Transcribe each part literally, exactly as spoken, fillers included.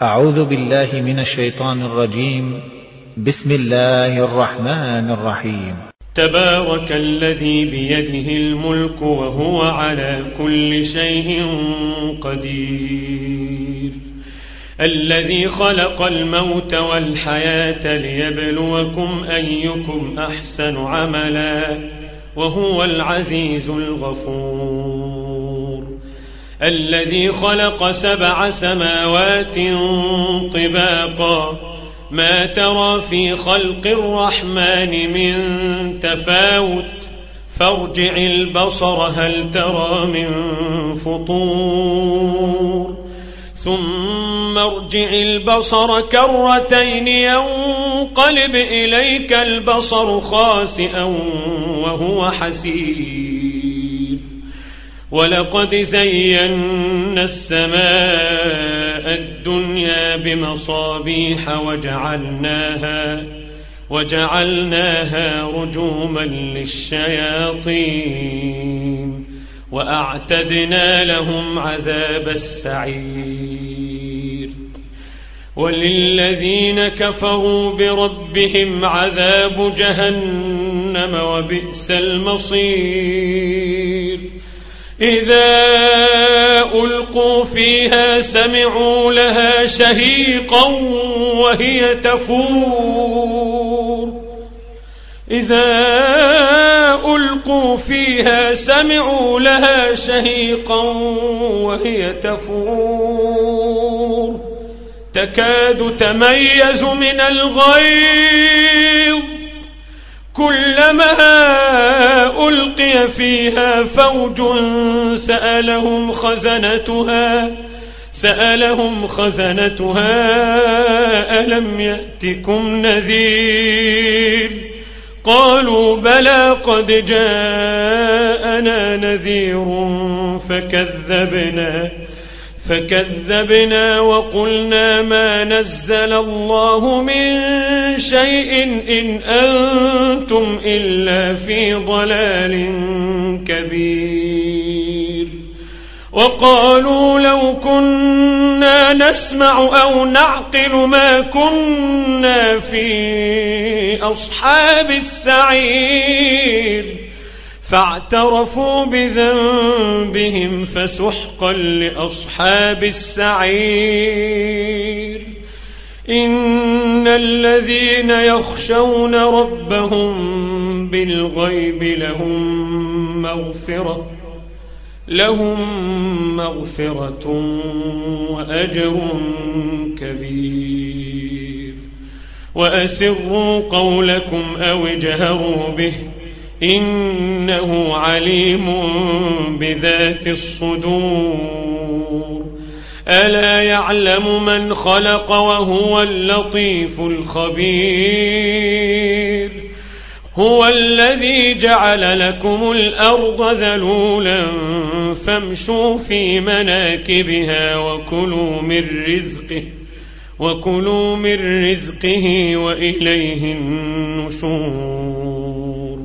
أعوذ بالله من الشيطان الرجيم. بسم الله الرحمن الرحيم. تبارك الذي بيده الملك وهو على كل شيء قدير، الذي خلق الموت والحياة ليبلوكم أيكم أحسن عملا وهو العزيز الغفور، الذي خلق سبع سماوات طباقا ما ترى في خلق الرحمن من تفاوت فارجع البصر هل ترى من فطور ثم ارجع البصر كرتين ينقلب إليك البصر خاسئا وهو حسير، ولقد زينا السماء الدنيا بمصابيح وجعلناها وجعلناها رجوما للشياطين وأعتدنا لهم عذاب السعير، وللذين كفروا بربهم عذاب جهنم وبئس المصير، إذا ألقوا فيها سمعوا لها شهيقا وهي تفور إذا ألقوا فيها سمعوا لها شهيقا وهي تفور تكاد تميز من الغيظ، كلما ألقي فيها فوج سألهم خزنتها سألهم خزنتها ألم يأتكم نذير، قالوا بلى قد جاءنا نذير فكذبنا فكذبنا وقلنا ما نزل الله من شيء إن أنتم إلا في ضلال كبير، وقالوا لو كنا نسمع أو نعقل ما كنا في أصحاب السعير، فاعترفوا بذنبهم فسحقا لأصحاب السعير، إن الذين يخشون ربهم بالغيب لهم مغفرة لهم مغفرة وأجر كبير، وأسروا قولكم أو اجهروا به إنه عليم بذات الصدور، ألا يعلم من خلق وهو اللطيف الخبير، هو الذي جعل لكم الأرض ذلولا فامشوا في مناكبها وكلوا من رزقه وكلوا من رزقه وإليه النشور،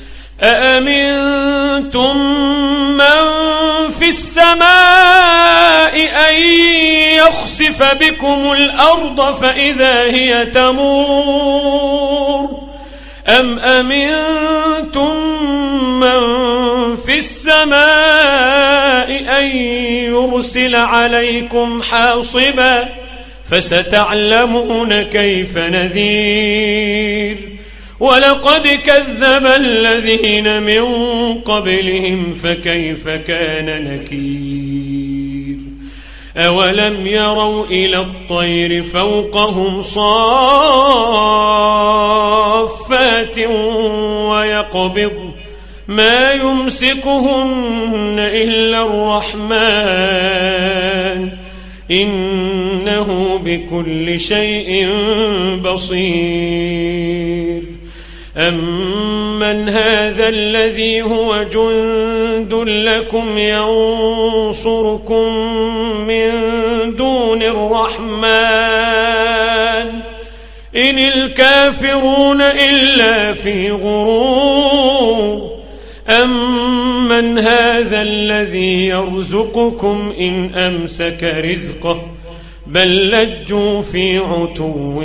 أأمنتم من في السماء أن يخسف بكم الأرض فإذا هي تمور، أم أمنتم من في السماء أن يرسل عليكم حاصبا فستعلمون كيف نذير، ولقد كذب الذين من قبلهم فكيف كان نكير، أولم يروا إلى الطير فوقهم صافات ويقبض ما يمسكهن إلا الرحمن إنه بكل شيء بصير، أمن هذا الذي هو جند لكم ينصركم من دون الرحمن إن الكافرون إلا في غرور، أمن هذا الذي يرزقكم إن أمسك رزقه بل لجوا في عتو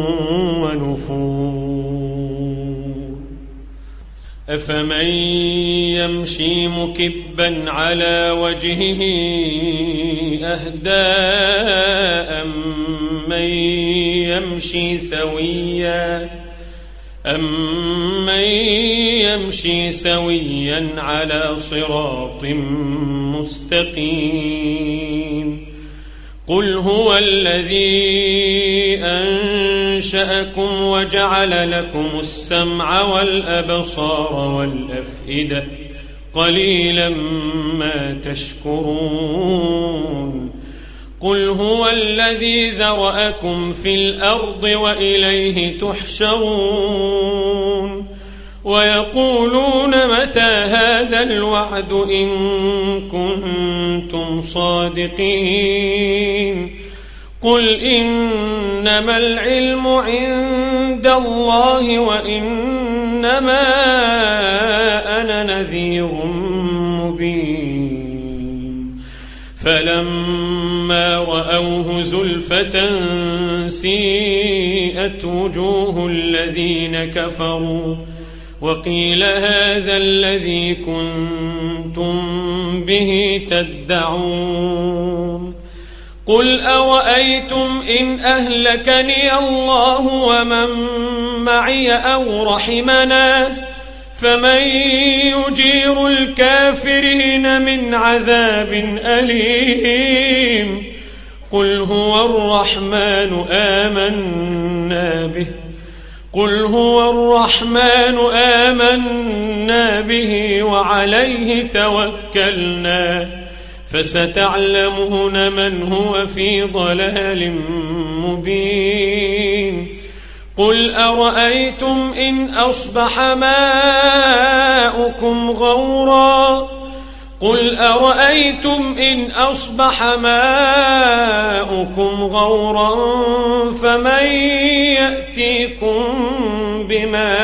ونفور أفمن يمشي مكبا على وجهه أهدى أمن يمشي سويا أمن يمشي سويا على صراط مستقيم قل هو الذي أنشأكم وجعل لكم السمع والأبصار والأفئدة قليلا ما تشكرون قل هو الذي ذرأكم في الأرض وإليه تحشرون ويقولون متى هذا الوعد إن كنتم صادقين قل إنما العلم عند الله وإنما أنا نذير مبين فلما رأوه زلفة سيئت وجوه الذين كفروا وقيل هذا الذي كنتم به تدعون قل أرأيتم إن أهلكني الله ومن معي أو رحمنا فمن يجير الكافرين من عذاب أليم قل هو الرحمن آمنا به قل هو الرحمن آمنا به وعليه توكلنا فستعلمون من هو في ضلال مبين قل أرأيتم إن أصبح ماؤكم غورا قل أرأيتم إن أصبح ماؤكم غورا فمن يأتيكم بماء